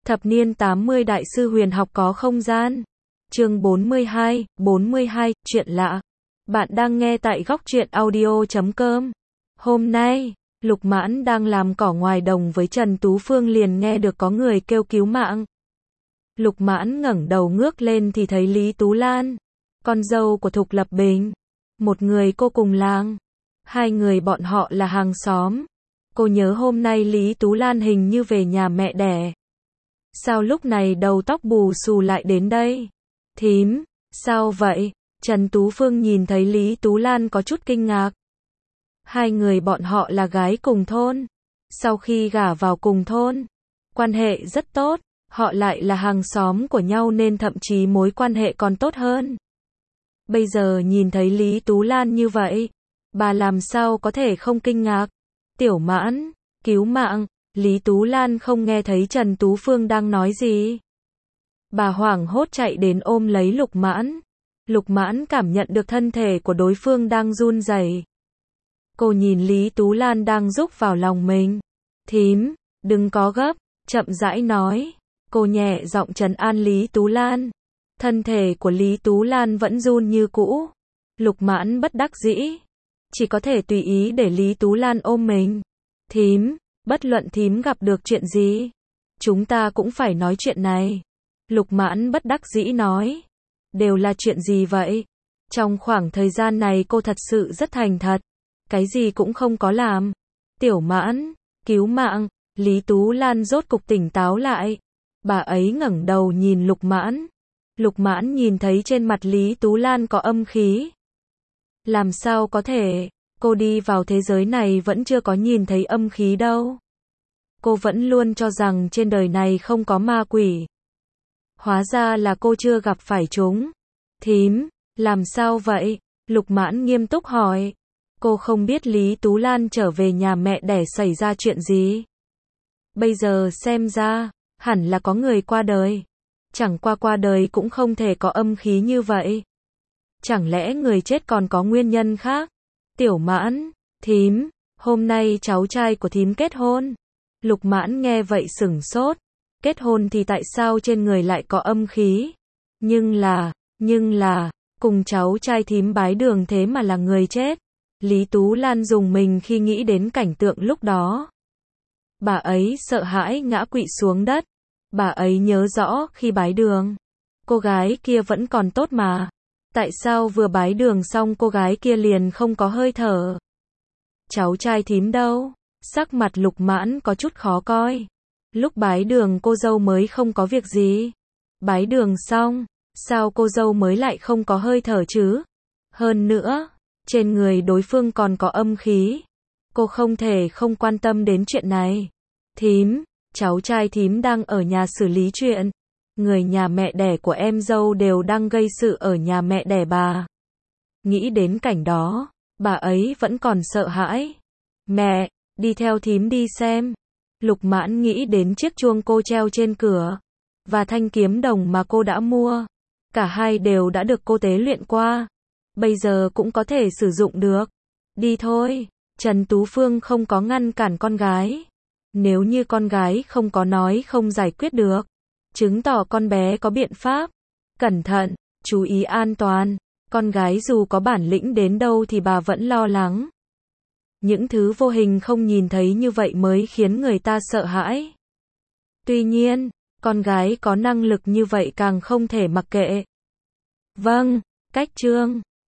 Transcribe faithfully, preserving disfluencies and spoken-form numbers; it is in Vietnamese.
Thập niên tám mươi Đại sư huyền học có không gian. Chương bốn mươi hai, bốn mươi hai, chuyện lạ. Bạn đang nghe tại góc truyện audio chấm com. Hôm nay, Lục Mãn đang làm cỏ ngoài đồng với Trần Tú Phương liền nghe được có người kêu cứu mạng. Lục Mãn ngẩng đầu ngước lên thì thấy Lý Tú Lan, con dâu của Thục Lập Bình, một người cô cùng làng. Hai người bọn họ là hàng xóm. Cô nhớ hôm nay Lý Tú Lan hình như về nhà mẹ đẻ. Sao lúc này đầu tóc bù xù lại đến đây? Thím, sao vậy? Trần Tú Phương nhìn thấy Lý Tú Lan có chút kinh ngạc. Hai người bọn họ là gái cùng thôn. Sau khi gả vào cùng thôn, quan hệ rất tốt, họ lại là hàng xóm của nhau nên thậm chí mối quan hệ còn tốt hơn. Bây giờ nhìn thấy Lý Tú Lan như vậy, bà làm sao có thể không kinh ngạc? Tiểu Mãn, cứu mạng. Lý Tú Lan không nghe thấy Trần Tú Phương đang nói gì. Bà hoảng hốt chạy đến ôm lấy Lục Mãn. Lục Mãn cảm nhận được thân thể của đối phương đang run rẩy. Cô nhìn Lý Tú Lan đang rúc vào lòng mình. Thím, đừng có gấp, chậm rãi nói. Cô nhẹ giọng trấn an Lý Tú Lan. Thân thể của Lý Tú Lan vẫn run như cũ. Lục Mãn bất đắc dĩ, chỉ có thể tùy ý để Lý Tú Lan ôm mình. Thím, bất luận thím gặp được chuyện gì, chúng ta cũng phải nói chuyện này. Lục Mãn bất đắc dĩ nói. Đều là chuyện gì vậy? Trong khoảng thời gian này cô thật sự rất thành thật. Cái gì cũng không có làm. Tiểu Mãn, cứu mạng. Lý Tú Lan rốt cục tỉnh táo lại. Bà ấy ngẩng đầu nhìn Lục Mãn. Lục Mãn nhìn thấy trên mặt Lý Tú Lan có âm khí. Làm sao có thể? Cô đi vào thế giới này vẫn chưa có nhìn thấy âm khí đâu. Cô vẫn luôn cho rằng trên đời này không có ma quỷ. Hóa ra là cô chưa gặp phải chúng. Thím, làm sao vậy? Lục Mãn nghiêm túc hỏi. Cô không biết Lý Tú Lan trở về nhà mẹ đẻ xảy ra chuyện gì. Bây giờ xem ra, hẳn là có người qua đời. Chẳng qua qua đời cũng không thể có âm khí như vậy. Chẳng lẽ người chết còn có nguyên nhân khác? Tiểu Mãn, thím, hôm nay cháu trai của thím kết hôn. Lục Mãn nghe vậy sửng sốt. Kết hôn thì tại sao trên người lại có âm khí? Nhưng là, nhưng là, cùng cháu trai thím bái đường thế mà là người chết. Lý Tú Lan rùng mình khi nghĩ đến cảnh tượng lúc đó. Bà ấy sợ hãi ngã quỵ xuống đất. Bà ấy nhớ rõ khi bái đường, cô gái kia vẫn còn tốt mà. Tại sao vừa bái đường xong cô gái kia liền không có hơi thở? Cháu trai thím đâu? Sắc mặt Lục Mãn có chút khó coi. Lúc bái đường cô dâu mới không có việc gì. Bái đường xong, sao cô dâu mới lại không có hơi thở chứ? Hơn nữa, trên người đối phương còn có âm khí. Cô không thể không quan tâm đến chuyện này. Thím, cháu trai thím đang ở nhà xử lý chuyện. Người nhà mẹ đẻ của em dâu đều đang gây sự ở nhà mẹ đẻ bà. Nghĩ đến cảnh đó, bà ấy vẫn còn sợ hãi. Mẹ, đi theo thím đi xem. Lục Mãn nghĩ đến chiếc chuông cô treo trên cửa, và thanh kiếm đồng mà cô đã mua. Cả hai đều đã được cô tế luyện qua. Bây giờ cũng có thể sử dụng được. Đi thôi. Trần Tú Phương không có ngăn cản con gái. Nếu như con gái không có nói không giải quyết được, chứng tỏ con bé có biện pháp. Cẩn thận, chú ý an toàn. Con gái dù có bản lĩnh đến đâu thì bà vẫn lo lắng. Những thứ vô hình không nhìn thấy như vậy mới khiến người ta sợ hãi. Tuy nhiên, con gái có năng lực như vậy càng không thể mặc kệ. Vâng, cách chương.